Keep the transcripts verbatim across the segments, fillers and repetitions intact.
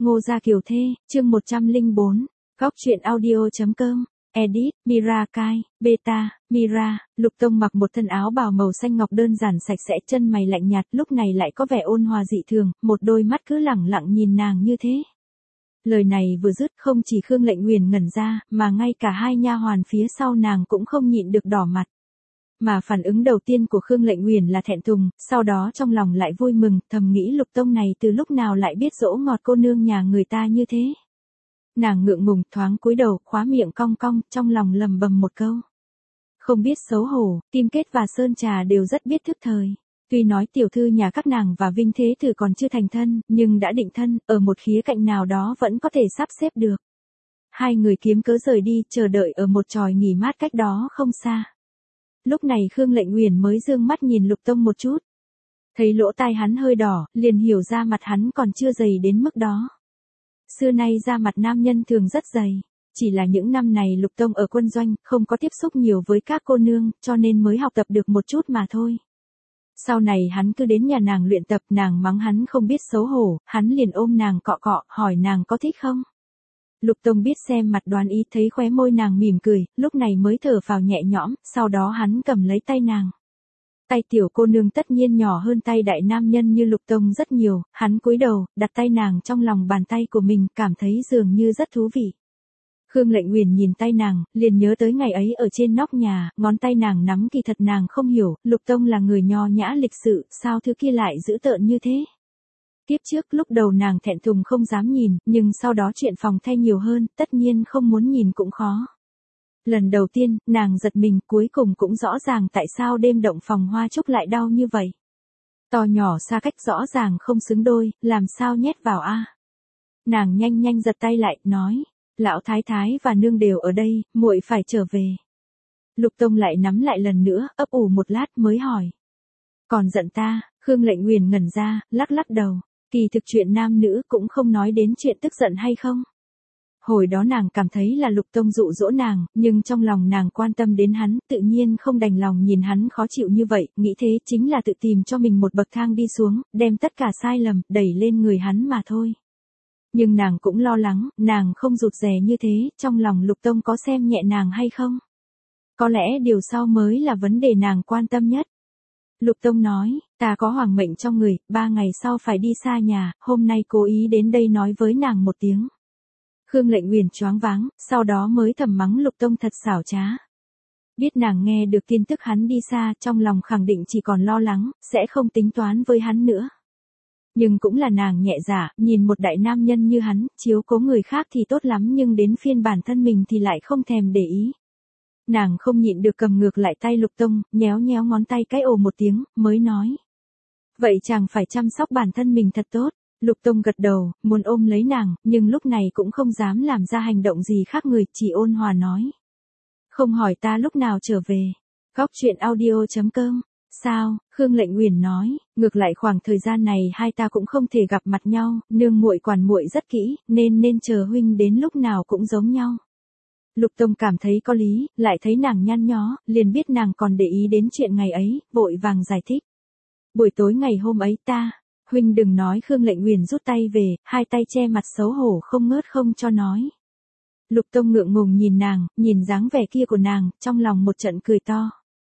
Ngô Gia Kiều Thê, chương một trăm lẻ bốn, Góc truyện audio chấm com, edit, Mira Kai, Beta, Mira, Lục Tông mặc một thân áo bào màu xanh ngọc đơn giản sạch sẽ, chân mày lạnh nhạt, lúc này lại có vẻ ôn hòa dị thường, một đôi mắt cứ lẳng lặng nhìn nàng như thế. Lời này vừa dứt, không chỉ Khương Lệnh Uyển ngẩn ra, mà ngay cả hai nha hoàn phía sau nàng cũng không nhịn được đỏ mặt. Mà phản ứng đầu tiên của Khương Lệnh Uyển là thẹn thùng, sau đó trong lòng lại vui mừng, thầm nghĩ Lục Tông này từ lúc nào lại biết dỗ ngọt cô nương nhà người ta như thế. Nàng ngượng ngùng thoáng cúi đầu, khóa miệng cong cong, trong lòng lầm bầm một câu. Không biết xấu hổ, Kim Kết và Sơn Trà đều rất biết thức thời. Tuy nói tiểu thư nhà các nàng và Vinh Thế Tử còn chưa thành thân, nhưng đã định thân, ở một khía cạnh nào đó vẫn có thể sắp xếp được. Hai người kiếm cớ rời đi, chờ đợi ở một chòi nghỉ mát cách đó không xa. Lúc này Khương Lệnh Uyển mới dương mắt nhìn Lục Tông một chút. Thấy lỗ tai hắn hơi đỏ, liền hiểu ra mặt hắn còn chưa dày đến mức đó. Xưa nay da mặt nam nhân thường rất dày. Chỉ là những năm này Lục Tông ở quân doanh, không có tiếp xúc nhiều với các cô nương, cho nên mới học tập được một chút mà thôi. Sau này hắn cứ đến nhà nàng luyện tập, nàng mắng hắn không biết xấu hổ, hắn liền ôm nàng cọ cọ, hỏi nàng có thích không. Lục Tông biết xem mặt đoán ý, thấy khóe môi nàng mỉm cười, lúc này mới thở phào nhẹ nhõm, sau đó hắn cầm lấy tay nàng. Tay tiểu cô nương tất nhiên nhỏ hơn tay đại nam nhân như Lục Tông rất nhiều, hắn cúi đầu, đặt tay nàng trong lòng bàn tay của mình, cảm thấy dường như rất thú vị. Khương Lệnh Uyển nhìn tay nàng, liền nhớ tới ngày ấy ở trên nóc nhà, ngón tay nàng nắm kỳ thật nàng không hiểu, Lục Tông là người nho nhã lịch sự, sao thứ kia lại dữ tợn như thế. Tiếp trước lúc đầu nàng thẹn thùng không dám nhìn, nhưng sau đó chuyện phòng thay nhiều hơn, tất nhiên không muốn nhìn cũng khó. Lần đầu tiên, nàng giật mình, cuối cùng cũng rõ ràng tại sao đêm động phòng hoa trúc lại đau như vậy. To nhỏ xa cách rõ ràng không xứng đôi, làm sao nhét vào a? Nàng nhanh nhanh giật tay lại, nói, lão thái thái và nương đều ở đây, muội phải trở về. Lục Tông lại nắm lại lần nữa, ấp ủ một lát mới hỏi. Còn giận ta? Khương Lệnh Uyển ngẩn ra, lắc lắc đầu. Kỳ thực chuyện nam nữ cũng không nói đến chuyện tức giận hay không. Hồi đó nàng cảm thấy là Lục Tông dụ dỗ nàng, nhưng trong lòng nàng quan tâm đến hắn, tự nhiên không đành lòng nhìn hắn khó chịu như vậy, nghĩ thế chính là tự tìm cho mình một bậc thang đi xuống, đem tất cả sai lầm, đẩy lên người hắn mà thôi. Nhưng nàng cũng lo lắng, nàng không rụt rè như thế, trong lòng Lục Tông có xem nhẹ nàng hay không? Có lẽ điều sau mới là vấn đề nàng quan tâm nhất. Lục Tông nói, ta có hoàng mệnh trong người, ba ngày sau phải đi xa nhà, hôm nay cố ý đến đây nói với nàng một tiếng. Khương Lệnh Uyển choáng váng, sau đó mới thầm mắng Lục Tông thật xảo trá. Biết nàng nghe được tin tức hắn đi xa, trong lòng khẳng định chỉ còn lo lắng, sẽ không tính toán với hắn nữa. Nhưng cũng là nàng nhẹ dạ, nhìn một đại nam nhân như hắn, chiếu cố người khác thì tốt lắm nhưng đến phiên bản thân mình thì lại không thèm để ý. Nàng không nhịn được cầm ngược lại tay Lục Tông, nhéo nhéo ngón tay cái ồ một tiếng, mới nói. Vậy chàng phải chăm sóc bản thân mình thật tốt. Lục Tông gật đầu, muốn ôm lấy nàng, nhưng lúc này cũng không dám làm ra hành động gì khác người, chỉ ôn hòa nói. Không hỏi ta lúc nào trở về. Góc truyện audio chấm com. Sao? Khương Lệnh Uyển nói, ngược lại khoảng thời gian này hai ta cũng không thể gặp mặt nhau, nương muội quản muội rất kỹ, nên nên chờ huynh đến lúc nào cũng giống nhau. Lục Tông cảm thấy có lý, lại thấy nàng nhăn nhó, liền biết nàng còn để ý đến chuyện ngày ấy, vội vàng giải thích. Buổi tối ngày hôm ấy ta, huynh đừng nói. Khương Lệnh Uyển rút tay về, hai tay che mặt xấu hổ không ngớt không cho nói. Lục Tông ngượng ngùng nhìn nàng, nhìn dáng vẻ kia của nàng, trong lòng một trận cười to.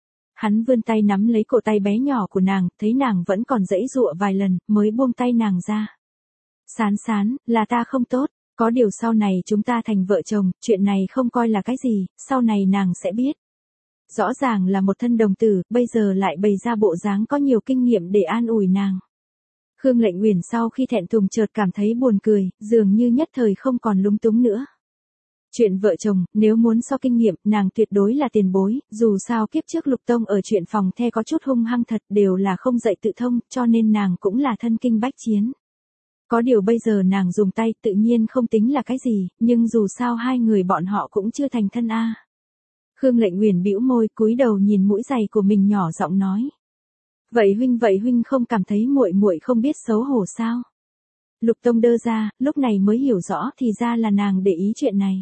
Hắn vươn tay nắm lấy cổ tay bé nhỏ của nàng, thấy nàng vẫn còn giãy giụa vài lần, mới buông tay nàng ra. Sán sán, là ta không tốt, có điều sau này chúng ta thành vợ chồng, chuyện này không coi là cái gì, sau này nàng sẽ biết. Rõ ràng là một thân đồng tử, bây giờ lại bày ra bộ dáng có nhiều kinh nghiệm để an ủi nàng. Khương Lệnh Uyển sau khi thẹn thùng chợt cảm thấy buồn cười, dường như nhất thời không còn lúng túng nữa. Chuyện vợ chồng, nếu muốn so kinh nghiệm, nàng tuyệt đối là tiền bối, dù sao kiếp trước Lục Tông ở chuyện phòng the có chút hung hăng thật, đều là không dạy tự thông, cho nên nàng cũng là thân kinh bách chiến. Có điều bây giờ nàng dùng tay tự nhiên không tính là cái gì, nhưng dù sao hai người bọn họ cũng chưa thành thân a. Khương Lệnh Uyển bĩu môi, cúi đầu nhìn mũi giày của mình nhỏ giọng nói. Vậy huynh vậy huynh không cảm thấy muội muội không biết xấu hổ sao? Lục Tông đơ ra, lúc này mới hiểu rõ thì ra là nàng để ý chuyện này.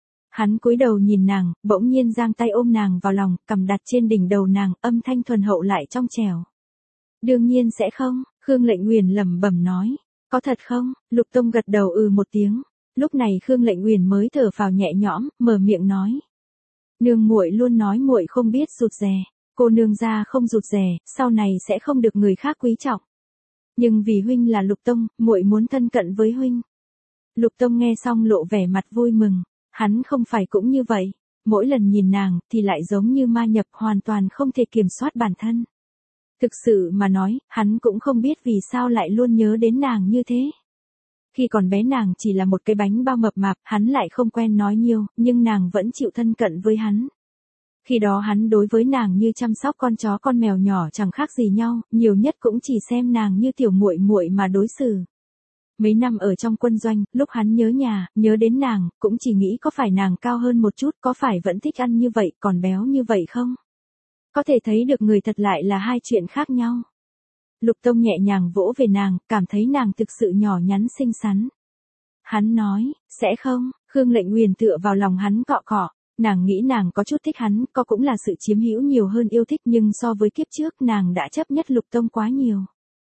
Hắn cúi đầu nhìn nàng, bỗng nhiên giang tay ôm nàng vào lòng, cầm đặt trên đỉnh đầu nàng, âm thanh thuần hậu lại trong trẻo. Đương nhiên sẽ không, Khương Lệnh Uyển lẩm bẩm nói. Có thật không? Lục Tông gật đầu ừ một tiếng. Lúc này Khương Lệnh Uyển mới thở phào nhẹ nhõm, mở miệng nói. Nương muội luôn nói muội không biết rụt rè, cô nương gia không rụt rè, sau này sẽ không được người khác quý trọng. Nhưng vì huynh là Lục Tông, muội muốn thân cận với huynh. Lục Tông nghe xong lộ vẻ mặt vui mừng, hắn không phải cũng như vậy, mỗi lần nhìn nàng thì lại giống như ma nhập, hoàn toàn không thể kiểm soát bản thân. Thực sự mà nói, hắn cũng không biết vì sao lại luôn nhớ đến nàng như thế. Khi còn bé nàng chỉ là một cái bánh bao mập mạp, hắn lại không quen nói nhiều, nhưng nàng vẫn chịu thân cận với hắn. Khi đó hắn đối với nàng như chăm sóc con chó con mèo nhỏ chẳng khác gì nhau, nhiều nhất cũng chỉ xem nàng như tiểu muội muội mà đối xử. Mấy năm ở trong quân doanh, lúc hắn nhớ nhà, nhớ đến nàng, cũng chỉ nghĩ có phải nàng cao hơn một chút, có phải vẫn thích ăn như vậy, còn béo như vậy không? Có thể thấy được người thật lại là hai chuyện khác nhau. Lục Tông nhẹ nhàng vỗ về nàng, cảm thấy nàng thực sự nhỏ nhắn xinh xắn. Hắn nói, sẽ không, Khương Lệnh Uyển tựa vào lòng hắn cọ cọ, nàng nghĩ nàng có chút thích hắn, có cũng là sự chiếm hữu nhiều hơn yêu thích, nhưng so với kiếp trước nàng đã chấp nhất Lục Tông quá nhiều.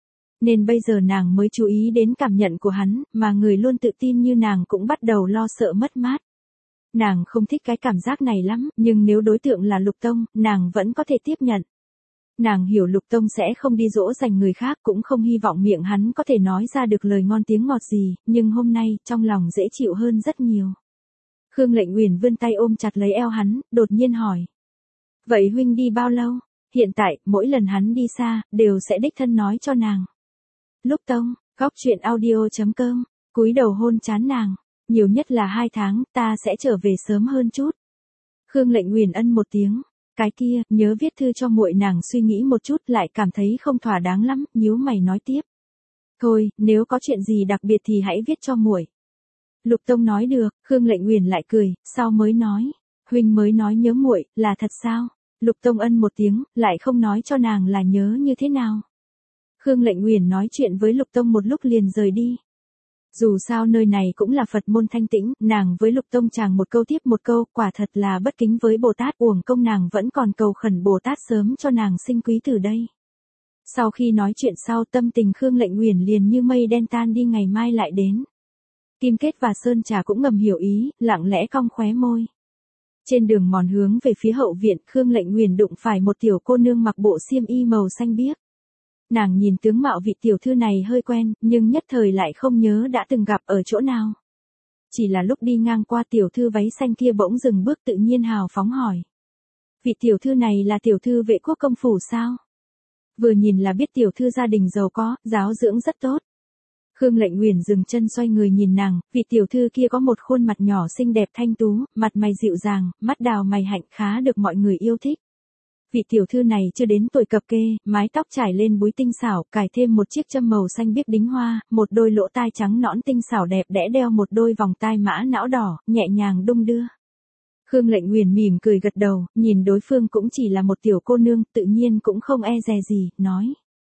Nên bây giờ nàng mới chú ý đến cảm nhận của hắn, mà người luôn tự tin như nàng cũng bắt đầu lo sợ mất mát. Nàng không thích cái cảm giác này lắm, nhưng nếu đối tượng là Lục Tông, nàng vẫn có thể tiếp nhận. Nàng hiểu Lục Tông sẽ không đi dỗ dành người khác, cũng không hy vọng miệng hắn có thể nói ra được lời ngon tiếng ngọt gì, nhưng hôm nay, trong lòng dễ chịu hơn rất nhiều. Khương Lệnh Uyển vươn tay ôm chặt lấy eo hắn, đột nhiên hỏi. Vậy huynh đi bao lâu? Hiện tại, mỗi lần hắn đi xa, đều sẽ đích thân nói cho nàng. Lục Tông, góc truyện audio chấm com, cúi đầu hôn trán nàng. Nhiều nhất là hai tháng, ta sẽ trở về sớm hơn chút. Khương Lệnh Uyển ân một tiếng. Cái kia, nhớ viết thư cho muội. Nàng suy nghĩ một chút lại cảm thấy không thỏa đáng lắm, nhíu mày nói tiếp. Thôi, nếu có chuyện gì đặc biệt thì hãy viết cho muội. Lục Tông nói được, Khương Lệnh Uyển lại cười, sau mới nói. Huynh mới nói nhớ muội, là thật sao? Lục Tông ân một tiếng, lại không nói cho nàng là nhớ như thế nào. Khương Lệnh Uyển nói chuyện với Lục Tông một lúc liền rời đi. Dù sao nơi này cũng là Phật môn thanh tĩnh, nàng với Lục Tông chàng một câu tiếp một câu, quả thật là bất kính với Bồ Tát, uổng công nàng vẫn còn cầu khẩn Bồ Tát sớm cho nàng sinh quý từ đây. Sau khi nói chuyện sau, tâm tình Khương Lệnh Uyển liền như mây đen tan đi, ngày mai lại đến. Kim Kết và Sơn Trà cũng ngầm hiểu ý, lặng lẽ cong khóe môi. Trên đường mòn hướng về phía hậu viện, Khương Lệnh Uyển đụng phải một tiểu cô nương mặc bộ xiêm y màu xanh biếc. Nàng nhìn tướng mạo vị tiểu thư này hơi quen, nhưng nhất thời lại không nhớ đã từng gặp ở chỗ nào. Chỉ là lúc đi ngang qua tiểu thư váy xanh kia bỗng dừng bước, tự nhiên hào phóng hỏi. Vị tiểu thư này là tiểu thư Vệ Quốc công phủ sao? Vừa nhìn là biết tiểu thư gia đình giàu có, giáo dưỡng rất tốt. Khương Lệnh Uyển dừng chân xoay người nhìn nàng, vị tiểu thư kia có một khuôn mặt nhỏ xinh đẹp thanh tú, mặt mày dịu dàng, mắt đào mày hạnh, khá được mọi người yêu thích. Vị tiểu thư này chưa đến tuổi cập kê, mái tóc trải lên búi tinh xảo, cài thêm một chiếc châm màu xanh biếc đính hoa, một đôi lỗ tai trắng nõn tinh xảo đẹp đẽ, đeo một đôi vòng tai mã não đỏ, nhẹ nhàng đung đưa. Khương Lệnh Uyển mỉm cười gật đầu, nhìn đối phương cũng chỉ là một tiểu cô nương, tự nhiên cũng không e dè gì, nói.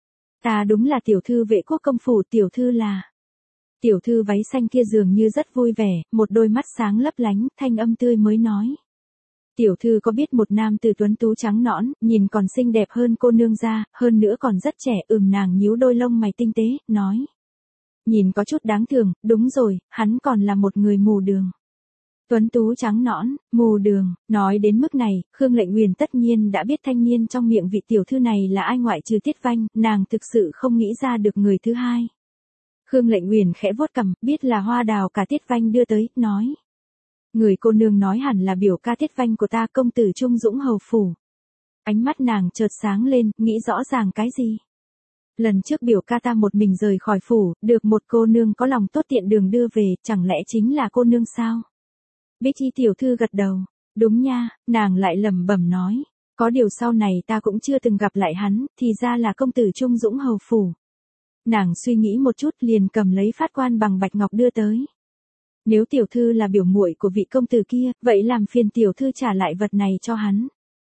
Ta đúng là tiểu thư Vệ Quốc công phủ, tiểu thư là... Tiểu thư váy xanh kia dường như rất vui vẻ, một đôi mắt sáng lấp lánh, thanh âm tươi mới nói. Tiểu thư có biết một nam tử tuấn tú trắng nõn, nhìn còn xinh đẹp hơn cô nương ra, hơn nữa còn rất trẻ, ừm nàng nhíu đôi lông mày tinh tế, nói. Nhìn có chút đáng thương, đúng rồi, hắn còn là một người mù đường. Tuấn tú trắng nõn, mù đường, nói đến mức này, Khương Lệnh Uyển tất nhiên đã biết thanh niên trong miệng vị tiểu thư này là ai ngoại trừ Tiết Vanh, nàng thực sự không nghĩ ra được người thứ hai. Khương Lệnh Uyển khẽ vuốt cằm, biết là hoa đào cả Tiết Vanh đưa tới, nói. Người cô nương nói hẳn là biểu ca Tiết Vanh của ta, công tử Trung Dũng hầu phủ. Ánh mắt nàng chợt sáng lên, nghĩ rõ ràng cái gì. Lần trước biểu ca ta một mình rời khỏi phủ, được một cô nương có lòng tốt tiện đường đưa về, chẳng lẽ chính là cô nương sao? Bích Chi tiểu thư gật đầu. Đúng nha, nàng lại lẩm bẩm nói. Có điều sau này ta cũng chưa từng gặp lại hắn, thì ra là công tử Trung Dũng hầu phủ. Nàng suy nghĩ một chút liền cầm lấy phát quan bằng bạch ngọc đưa tới. Nếu tiểu thư là biểu muội của vị công tử kia, vậy làm phiền tiểu thư trả lại vật này cho hắn.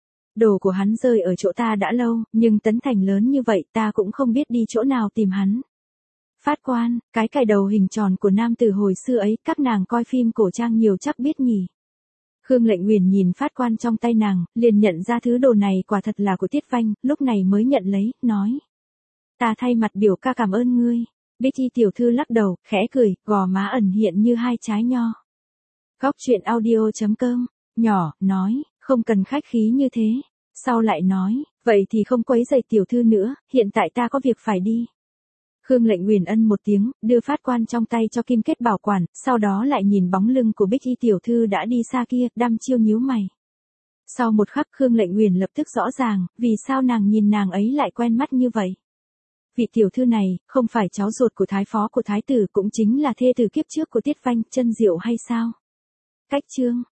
Đồ của hắn rơi ở chỗ ta đã lâu, nhưng tấn thành lớn như vậy ta cũng không biết đi chỗ nào tìm hắn. Phát quan, cái cài đầu hình tròn của nam tử hồi xưa ấy, các nàng coi phim cổ trang nhiều chắc biết nhỉ. Khương Lệnh Uyển nhìn phát quan trong tay nàng, liền nhận ra thứ đồ này quả thật là của Tiết Vanh, lúc này mới nhận lấy, nói. Ta thay mặt biểu ca cảm ơn ngươi. Bích Y tiểu thư lắc đầu, khẽ cười, gò má ẩn hiện như hai trái nho. Góc truyện audio chấm com, nhỏ, nói, không cần khách khí như thế. Sau lại nói, vậy thì không quấy rầy tiểu thư nữa, hiện tại ta có việc phải đi. Khương Lệnh Uyển ân một tiếng, đưa phát quan trong tay cho Kim Kết bảo quản, sau đó lại nhìn bóng lưng của Bích Y tiểu thư đã đi xa kia, đăm chiêu nhíu mày. Sau một khắc Khương Lệnh Uyển lập tức rõ ràng, vì sao nàng nhìn nàng ấy lại quen mắt như vậy. Vị tiểu thư này, không phải cháu ruột của thái phó của thái tử cũng chính là thê tử kiếp trước của Tiết Vanh, Chân Diệu hay sao? Cách chương